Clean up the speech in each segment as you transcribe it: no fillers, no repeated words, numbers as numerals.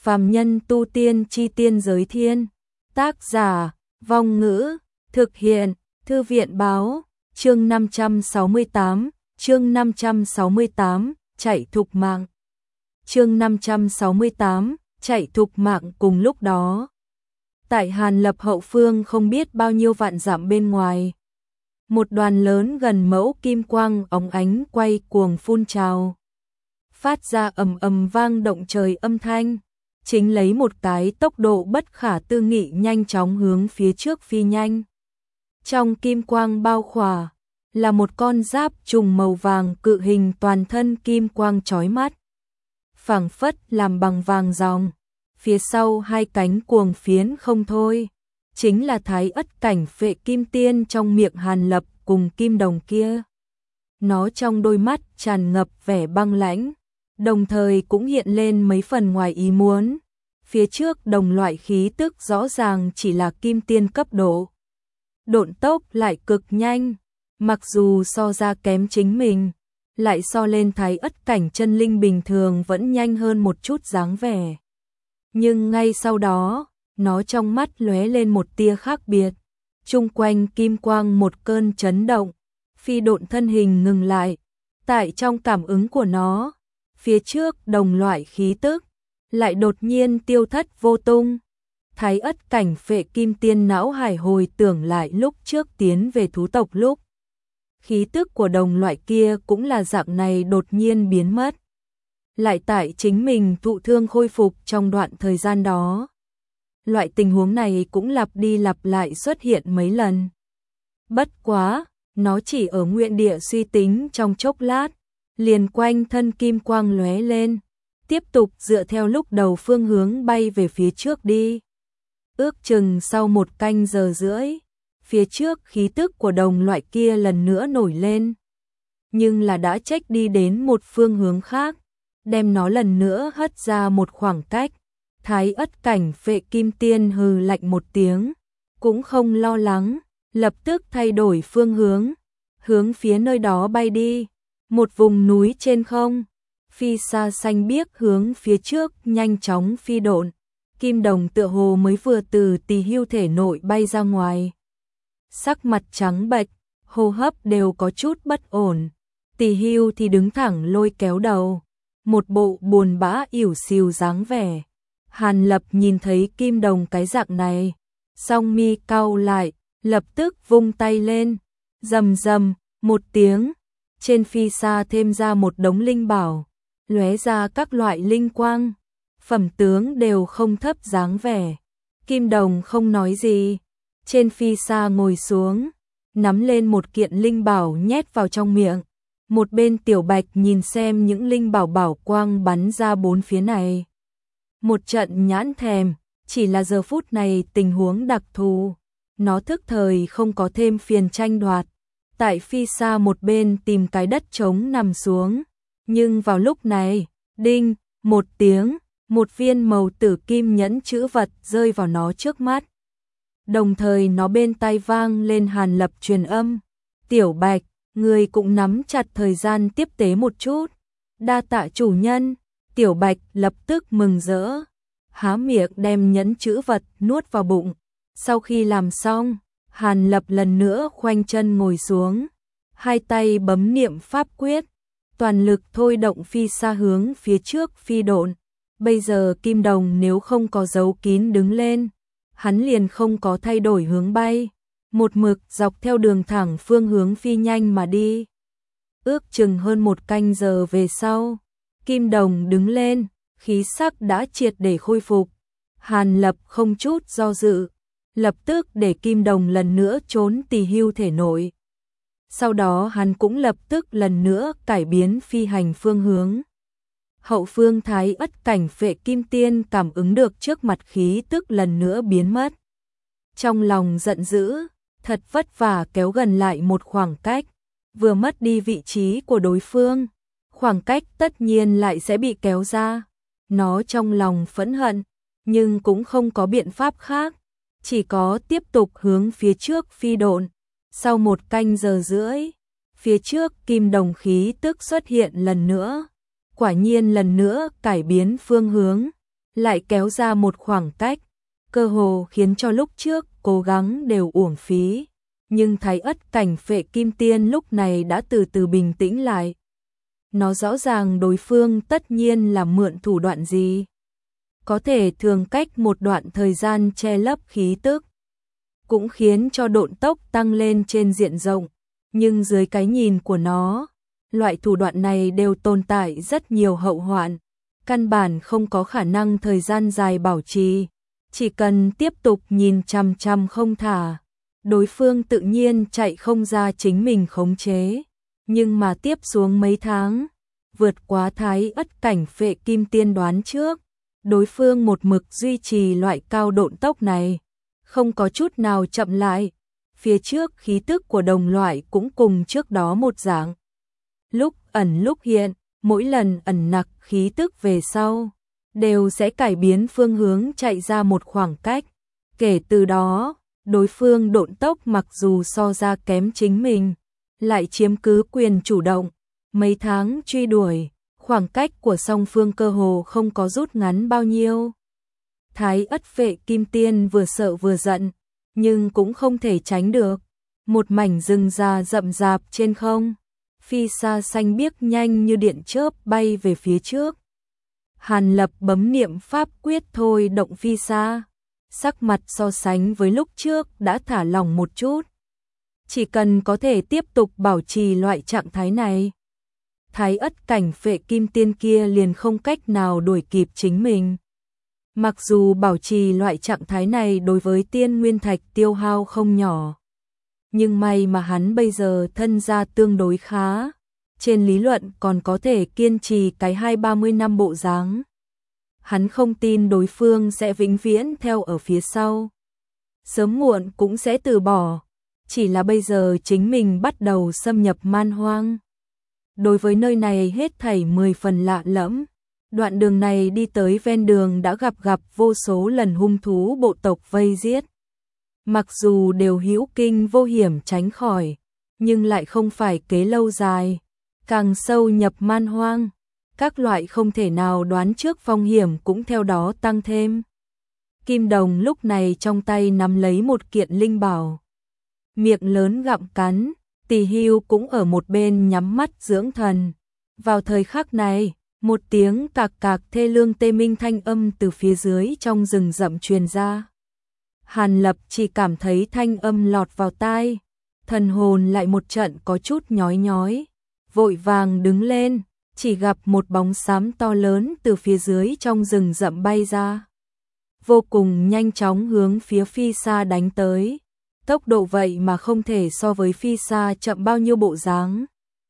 Phàm nhân tu tiên chi tiên giới thiên. Tác giả, Vong Ngữ, thực hiện, Thư viện Báo, chương 568, chạy thục mạng. Chương 568, chạy thục mạng. Cùng lúc đó, tại Hàn Lập hậu phương không biết bao nhiêu vạn dặm bên ngoài, một đoàn lớn gần mẫu kim quang óng ánh quay cuồng phun trào, phát ra ầm ầm vang động trời âm thanh, chính lấy một cái tốc độ bất khả tư nghị nhanh chóng hướng phía trước phi nhanh. Trong kim quang bao khỏa là một con giáp trùng màu vàng cự hình, toàn thân kim quang chói mắt, phảng phất làm bằng vàng ròng, phía sau hai cánh cuồng phiến không thôi, chính là Thái Ất cảnh Phệ Kim Tiên trong miệng Hàn Lập cùng Kim Đồng kia. Nó trong đôi mắt tràn ngập vẻ băng lãnh, đồng thời cũng hiện lên mấy phần ngoài ý muốn. Phía trước đồng loại khí tức rõ ràng chỉ là kim tiên cấp độ, độn tốc lại cực nhanh, mặc dù so ra kém chính mình, lại so lên Thái Ất cảnh chân linh bình thường vẫn nhanh hơn một chút dáng vẻ. Nhưng ngay sau đó, nó trong mắt lóe lên một tia khác biệt, chung quanh kim quang một cơn chấn động, phi độn thân hình ngừng lại. Tại trong cảm ứng của nó, phía trước đồng loại khí tức lại đột nhiên tiêu thất vô tung. Thái Ất cảnh Phệ Kim Tiên não hải hồi tưởng lại lúc trước tiến về thú tộc lúc, khí tức của đồng loại kia cũng là dạng này đột nhiên biến mất. Lại tại chính mình thụ thương khôi phục trong đoạn thời gian đó, loại tình huống này cũng lặp đi lặp lại xuất hiện mấy lần. Bất quá, nó chỉ ở nguyên địa suy tính trong chốc lát, liền quanh thân kim quang lóe lên, tiếp tục dựa theo lúc đầu phương hướng bay về phía trước đi. Ước chừng sau 1 canh giờ rưỡi, phía trước khí tức của đồng loại kia lần nữa nổi lên, nhưng là đã trách đi đến một phương hướng khác, đem nó lần nữa hất ra một khoảng cách. Thái Ất cảnh Phệ Kim Tiên hừ lạnh một tiếng, cũng không lo lắng, lập tức thay đổi phương hướng phía nơi đó bay đi. Một vùng núi trên không, phi xa xanh biếc hướng phía trước nhanh chóng phi độn. Kim Đồng tựa hồ mới vừa từ Tỳ Hưu thể nội bay ra ngoài, sắc mặt trắng bệch, hô hấp đều có chút bất ổn. Tỳ Hưu thì đứng thẳng lôi kéo đầu, một bộ buồn bã ỉu xìu dáng vẻ. Hàn Lập nhìn thấy Kim Đồng cái dạng này, song mi cau lại, lập tức vung tay lên, rầm rầm một tiếng, trên phi xa thêm ra một đống linh bảo, lóe ra các loại linh quang, phẩm tướng đều không thấp dáng vẻ. Kim Đồng không nói gì, trên phi xa ngồi xuống, nắm lên một kiện linh bảo nhét vào trong miệng. Một bên Tiểu Bạch nhìn xem những linh bảo bảo quang bắn ra bốn phía này, một trận nhãn thèm. Chỉ là giờ phút này tình huống đặc thù, nó thức thời không có thêm phiền tranh đoạt, tại phi xa một bên tìm cái đất trống nằm xuống. Nhưng vào lúc này, đinh một tiếng, một viên màu tử kim nhẫn chữ vật rơi vào nó trước mắt. Đồng thời nó bên tai vang lên Hàn Lập truyền âm: "Tiểu Bạch, người cũng nắm chặt thời gian tiếp tế một chút." "Đa tạ chủ nhân." Tiểu Bạch lập tức mừng rỡ, há miệng đem nhẫn chữ vật nuốt vào bụng. Sau khi làm xong, Hàn Lập lần nữa khoanh chân ngồi xuống, hai tay bấm niệm pháp quyết, toàn lực thôi động phi xa hướng phía trước phi độn. Bây giờ Kim Đồng nếu không có giấu kín đứng lên, hắn liền không có thay đổi hướng bay, một mực dọc theo đường thẳng phương hướng phi nhanh mà đi. Ước chừng hơn 1 canh giờ về sau, Kim Đồng đứng lên, khí sắc đã triệt để khôi phục. Hàn Lập không chút do dự, lập tức để Kim Đồng lần nữa trốn Tỳ Hưu thể nội. Sau đó hắn cũng lập tức lần nữa cải biến phi hành phương hướng. Hậu phương Thái Ất cảnh Phệ Kim Tiên cảm ứng được trước mặt khí tức lần nữa biến mất. Trong lòng giận dữ, thật vất vả kéo gần lại một khoảng cách, vừa mất đi vị trí của đối phương, khoảng cách tất nhiên lại sẽ bị kéo ra. Nó trong lòng phẫn hận, nhưng cũng không có biện pháp khác, chỉ có tiếp tục hướng phía trước phi độn. Sau 1 canh giờ rưỡi, phía trước Kim Đồng khí tức xuất hiện lần nữa, quả nhiên lần nữa cải biến phương hướng, lại kéo ra một khoảng cách, cơ hồ khiến cho lúc trước cố gắng đều uổng phí. Nhưng Thái Ất Cảnh Phệ Kim Tiên lúc này đã từ từ bình tĩnh lại. Nó rõ ràng đối phương tất nhiên là mượn thủ đoạn gì. Có thể thường cách một đoạn thời gian che lấp khí tức, cũng khiến cho độn tốc tăng lên trên diện rộng. Nhưng dưới cái nhìn của nó, loại thủ đoạn này đều tồn tại rất nhiều hậu hoạn, căn bản không có khả năng thời gian dài bảo trì, chỉ cần tiếp tục nhìn chằm chằm không thả, đối phương tự nhiên chạy không ra chính mình khống chế. Nhưng mà tiếp xuống mấy tháng, vượt quá Thái Ất Cảnh Phệ Kim Tiên đoán trước, đối phương một mực duy trì loại cao độn tốc này, không có chút nào chậm lại. Phía trước khí tức của đồng loại cũng cùng trước đó một dạng, lúc ẩn lúc hiện, mỗi lần ẩn nặc khí tức về sau, đều sẽ cải biến phương hướng chạy ra một khoảng cách. Kể từ đó, đối phương độn tốc mặc dù so ra kém chính mình, lại chiếm cứ quyền chủ động. Mấy tháng truy đuổi, khoảng cách của song phương cơ hồ không có rút ngắn bao nhiêu. Thái Ất Phệ Kim Tiên vừa sợ vừa giận, nhưng cũng không thể tránh được. Một mảnh rừng già rậm rạp trên không, phi sa xanh biếc nhanh như điện chớp bay về phía trước. Hàn Lập bấm niệm pháp quyết thôi động phi sa, sắc mặt so sánh với lúc trước đã thả lỏng một chút. Chỉ cần có thể tiếp tục bảo trì loại trạng thái này, Thái Ất Cảnh Phệ Kim Tiên kia liền không cách nào đuổi kịp chính mình. Mặc dù bảo trì loại trạng thái này đối với tiên nguyên thạch tiêu hao không nhỏ, nhưng may mà hắn bây giờ thân gia tương đối khá, trên lý luận còn có thể kiên trì cái 20-30 năm bộ dáng. Hắn không tin đối phương sẽ vĩnh viễn theo ở phía sau, sớm muộn cũng sẽ từ bỏ, chỉ là bây giờ chính mình bắt đầu xâm nhập man hoang. Đối với nơi này hết thảy 10 phần lạ lẫm. Đoạn đường này đi tới ven đường đã gặp vô số lần hung thú bộ tộc vây giết. Mặc dù đều hữu kinh vô hiểm tránh khỏi, nhưng lại không phải kế lâu dài. Càng sâu nhập man hoang, các loại không thể nào đoán trước phong hiểm cũng theo đó tăng thêm. Kim Đồng lúc này trong tay nắm lấy một kiện linh bảo, miệng lớn gặm cắn, Tỳ Hưu cũng ở một bên nhắm mắt dưỡng thần. Vào thời khắc này, một tiếng cạc cạc thê lương tê minh thanh âm từ phía dưới trong rừng rậm truyền ra. Hàn Lập chỉ cảm thấy thanh âm lọt vào tai, thần hồn lại một trận có chút nhói nhói, vội vàng đứng lên, chỉ gặp một bóng xám to lớn từ phía dưới trong rừng rậm bay ra, vô cùng nhanh chóng hướng phía phi sa đánh tới. Tốc độ vậy mà không thể so với phi sa chậm bao nhiêu bộ dáng.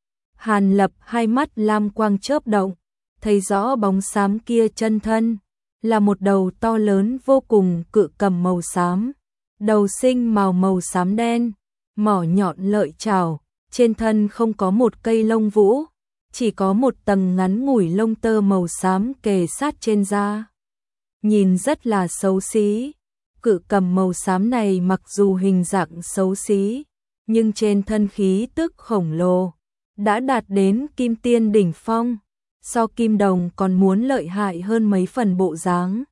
Hàn Lập hai mắt lam quang chớp động, thấy rõ bóng xám kia chân thân, là một đầu to lớn vô cùng cự cầm màu xám, đầu sinh màu xám đen, mỏ nhọn lợi chảo, trên thân không có một cây lông vũ, chỉ có một tầng ngắn ngủi lông tơ màu xám kề sát trên da. Nhìn rất là xấu xí. Cự cầm màu xám này mặc dù hình dạng xấu xí, nhưng trên thân khí tức khổng lồ, đã đạt đến kim tiên đỉnh phong, so Kim Đồng còn muốn lợi hại hơn mấy phần bộ dáng.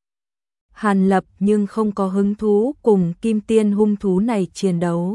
Hàn Lập nhưng không có hứng thú cùng kim tiên hung thú này chiến đấu.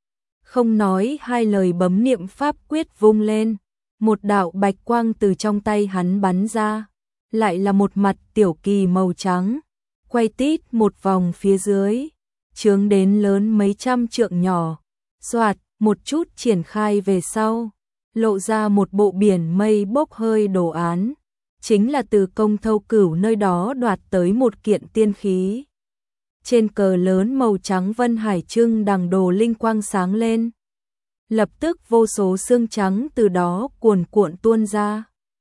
Không nói hai lời bấm niệm pháp quyết vung lên, một đạo bạch quang từ trong tay hắn bắn ra, lại là một mặt tiểu kỳ màu trắng. Quay tít một vòng phía dưới, chướng đến lớn mấy trăm trượng nhỏ, xoạt một chút triển khai về sau, lộ ra một bộ biển mây bốc hơi đồ án, chính là từ Công Thâu Cửu nơi đó đoạt tới một kiện tiên khí. Trên cờ lớn màu trắng vân hải trưng đằng đồ linh quang sáng lên, lập tức vô số xương trắng từ đó cuồn cuộn tuôn ra,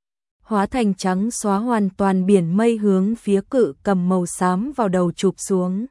hóa thành trắng xóa hoàn toàn biển mây hướng phía cự cầm màu xám vào đầu chụp xuống.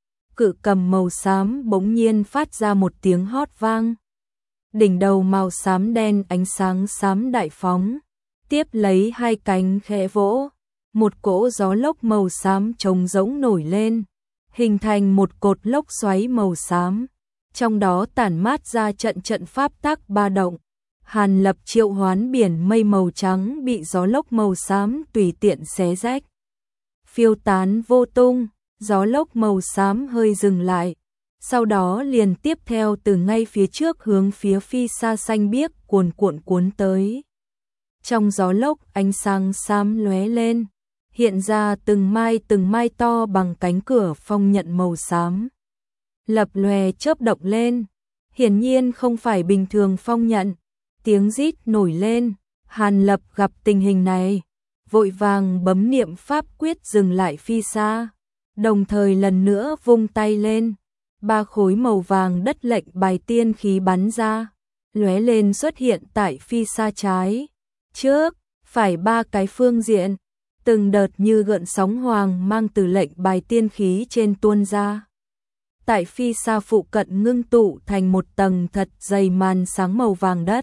Cự cầm màu xám bỗng nhiên phát ra một tiếng hót vang. Đỉnh đầu màu xám đen ánh sáng xám đại phóng, tiếp lấy hai cánh khẽ vỗ, một cỗ gió lốc màu xám trống rỗng nổi lên, hình thành một cột lốc xoáy màu xám, trong đó tản mát ra trận pháp tắc ba động. Hàn Lập triệu hoán biển mây màu trắng bị gió lốc màu xám tùy tiện xé rách. phiêu tán vô tung, gió lốc màu xám hơi dừng lại, sau đó liền tiếp theo từ ngay phía trước hướng phía phi sa xanh biếc cuồn cuộn cuốn tới. Trong gió lốc ánh sáng xám lóe lên, hiện ra từng mai to bằng cánh cửa phong nhận màu xám. Lập lòe chớp động lên, hiển nhiên không phải bình thường phong nhận, tiếng rít nổi lên, Hàn Lập gặp tình hình này, vội vàng bấm niệm pháp quyết dừng lại phi sa, đồng thời lần nữa vung tay lên, 3 khối màu vàng đất lệnh bài tiên khí bắn ra, lóe lên xuất hiện tại phi sa trái, trước, phải 3 cái phương diện, từng đợt như gợn sóng hoàng mang từ lệnh bài tiên khí trên tuôn ra. Tại phi sa phụ cận ngưng tụ thành một tầng thật dày màn sáng màu vàng đất.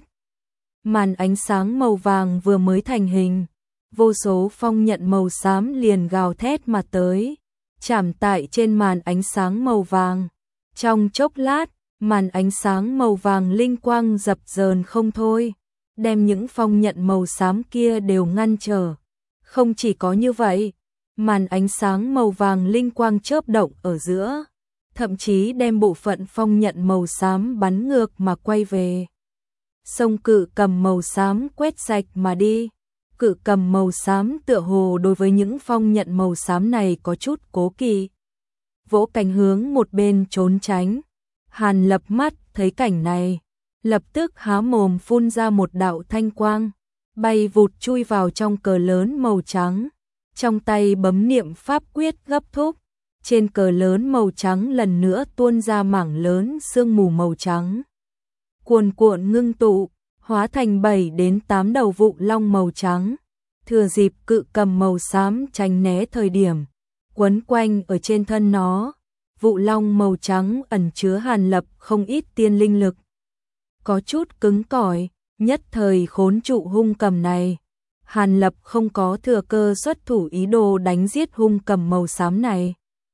Màn ánh sáng màu vàng vừa mới thành hình, vô số phong nhận màu xám liền gào thét mà tới, chạm tại trên màn ánh sáng màu vàng. Trong chốc lát, màn ánh sáng màu vàng linh quang dập dờn không thôi, đem những phong nhận màu xám kia đều ngăn trở. Không chỉ có như vậy, màn ánh sáng màu vàng linh quang chớp động ở giữa, thậm chí đem bộ phận phong nhận màu xám bắn ngược mà quay về. Sông cự cầm màu xám quét sạch mà đi. Cự cầm màu xám tựa hồ đối với những phong nhận màu xám này có chút cố kỵ, vỗ cánh hướng một bên trốn tránh. Hàn Lập mắt thấy cảnh này, lập tức há mồm phun ra một đạo thanh quang, bay vụt chui vào trong cờ lớn màu trắng, trong tay bấm niệm pháp quyết gấp thúc, trên cờ lớn màu trắng lần nữa tuôn ra mảng lớn sương mù màu trắng. Cuồn cuộn ngưng tụ, hóa thành 7 đến 8 đầu vụ long màu trắng, thừa dịp cự cầm màu xám tránh né thời điểm, quấn quanh ở trên thân nó. Vụ long màu trắng ẩn chứa Hàn Lập không ít tiên linh lực, có chút cứng cỏi, nhất thời khốn trụ hung cầm này. Hàn Lập không có thừa cơ xuất thủ ý đồ đánh giết hung cầm màu xám này,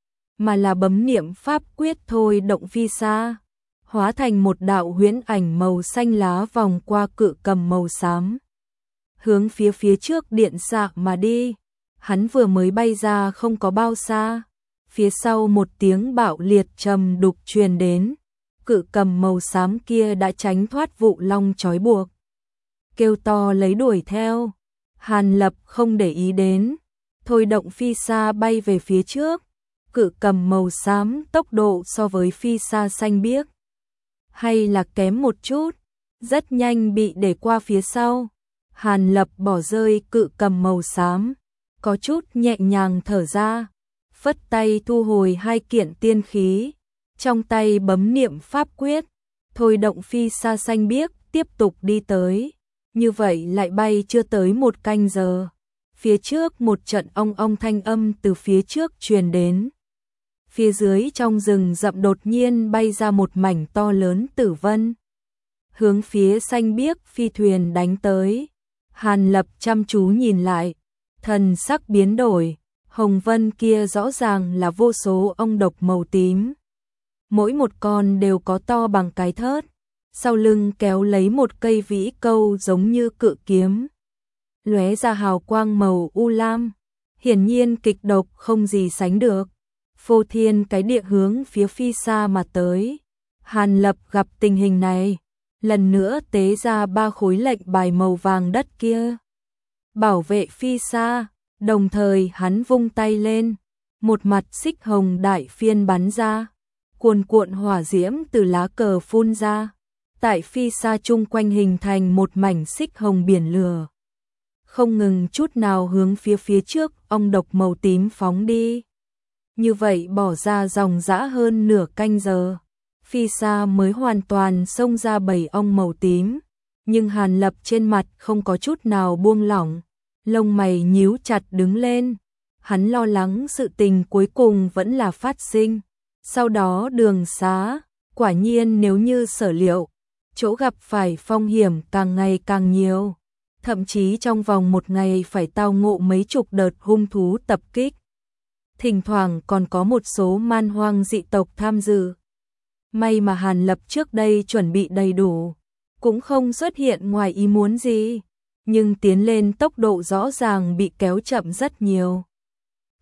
mà là bấm niệm pháp quyết thôi động phi sa, hóa thành một đạo huyễn ảnh màu xanh lá vòng qua cự cầm màu xám, hướng phía trước điện xạ mà đi. Hắn vừa mới bay ra không có bao xa, phía sau một tiếng bạo liệt trầm đục truyền đến, cự cầm màu xám kia đã tránh thoát vụ long trói buộc, kêu to lấy đuổi theo. Hàn Lập không để ý đến, thôi động phi sa bay về phía trước. Cự cầm màu xám tốc độ so với phi sa xanh biếc hay là kém một chút, rất nhanh bị để qua phía sau. Hàn Lập bỏ rơi cự cầm màu xám, có chút nhẹ nhàng thở ra, phất tay thu hồi 2 kiện tiên khí, trong tay bấm niệm pháp quyết, thôi động phi sa xanh biếc tiếp tục đi tới. Như vậy lại bay chưa tới 1 canh giờ, phía trước một trận ong ong thanh âm từ phía trước truyền đến. Phía dưới trong rừng rậm đột nhiên bay ra một mảnh to lớn tử vân, hướng phía xanh biếc phi thuyền đánh tới. Hàn Lập chăm chú nhìn lại, thần sắc biến đổi, hồng vân kia rõ ràng là vô số ong độc màu tím, mỗi một con đều có to bằng cái thớt, sau lưng kéo lấy một cây vĩ câu giống như cự kiếm, lóe ra hào quang màu u lam, hiển nhiên kịch độc không gì sánh được, phô thiên cái địa hướng phía phi sa mà tới. Hàn Lập gặp tình hình này, lần nữa tế ra 3 khối lệnh bài màu vàng đất kia, bảo vệ phi sa, đồng thời hắn vung tay lên, một mặt xích hồng đại phiên bắn ra, cuồn cuộn hỏa diễm từ lá cờ phun ra, tại phi sa chung quanh hình thành một mảnh xích hồng biển lửa, không ngừng chút nào hướng phía trước ong độc màu tím phóng đi. Như vậy bỏ ra dòng dã hơn nửa canh giờ, phi sa mới hoàn toàn xông ra 7 ong màu tím, nhưng Hàn Lập trên mặt không có chút nào buông lỏng, lông mày nhíu chặt đứng lên, hắn lo lắng sự tình cuối cùng vẫn là phát sinh. Sau đó đường xá, quả nhiên nếu như sở liệu, chỗ gặp phải phong hiểm càng ngày càng nhiều, thậm chí trong vòng 1 ngày phải tao ngộ mấy chục đợt hung thú tập kích. Thỉnh thoảng còn có một số man hoang dị tộc tham dự. May mà Hàn Lập trước đây chuẩn bị đầy đủ, cũng không xuất hiện ngoài ý muốn gì, nhưng tiến lên tốc độ rõ ràng bị kéo chậm rất nhiều.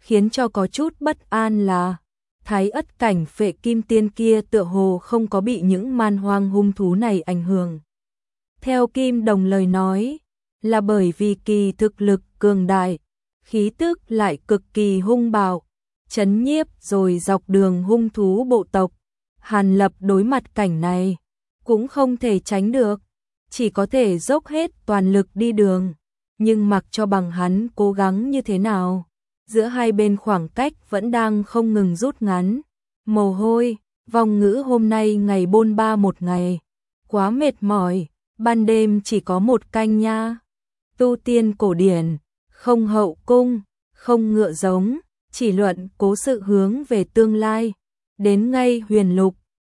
khiến cho có chút bất an là Thái Ất cảnh Phệ Kim Tiên kia tựa hồ không có bị những man hoang hung thú này ảnh hưởng. Theo Kim Đồng lời nói, là bởi vì kỳ thực lực cường đại, khí tức lại cực kỳ hung bạo, chấn nhiếp rồi dọc đường hung thú bộ tộc. Hàn Lập đối mặt cảnh này, cũng không thể tránh được, chỉ có thể dốc hết toàn lực đi đường, nhưng mặc cho bằng hắn cố gắng như thế nào, giữa hai bên khoảng cách vẫn đang không ngừng rút ngắn. Mồ hôi, Vong Ngữ hôm nay ngày bôn ba một ngày, quá mệt mỏi, ban đêm chỉ có một canh nha. Tu tiên cổ điển, không hậu cung, không ngựa giống, chỉ luận cố sự hướng về tương lai, đến ngay huyền lục,